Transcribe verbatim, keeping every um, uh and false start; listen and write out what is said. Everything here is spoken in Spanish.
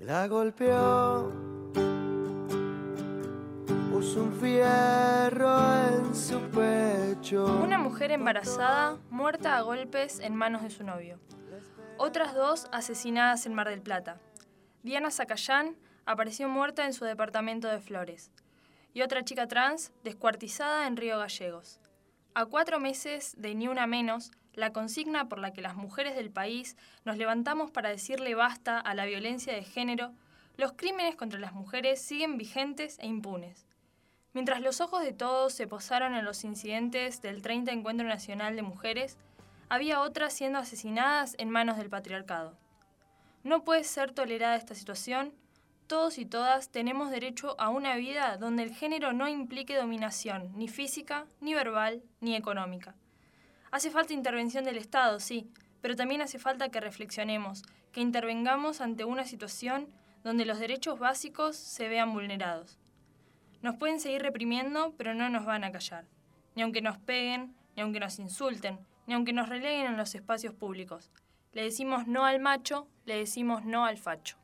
La golpeó, puso un fierro en su pecho. Una mujer embarazada muerta a golpes en manos de su novio. Otras dos asesinadas en Mar del Plata. Diana Zacayán apareció muerta en su departamento de Flores. Y otra chica trans descuartizada en Río Gallegos. A cuatro meses de Ni Una Menos, la consigna por la que las mujeres del país nos levantamos para decirle basta a la violencia de género, los crímenes contra las mujeres siguen vigentes e impunes. Mientras los ojos de todos se posaron en los incidentes del treinta Encuentro Nacional de Mujeres, había otras siendo asesinadas en manos del patriarcado. No puede ser tolerada esta situación. Todos y todas tenemos derecho a una vida donde el género no implique dominación, ni física, ni verbal, ni económica. Hace falta intervención del Estado, sí, pero también hace falta que reflexionemos, que intervengamos ante una situación donde los derechos básicos se vean vulnerados. Nos pueden seguir reprimiendo, pero no nos van a callar. Ni aunque nos peguen, ni aunque nos insulten, ni aunque nos releguen en los espacios públicos. Le decimos no al macho, le decimos no al facho.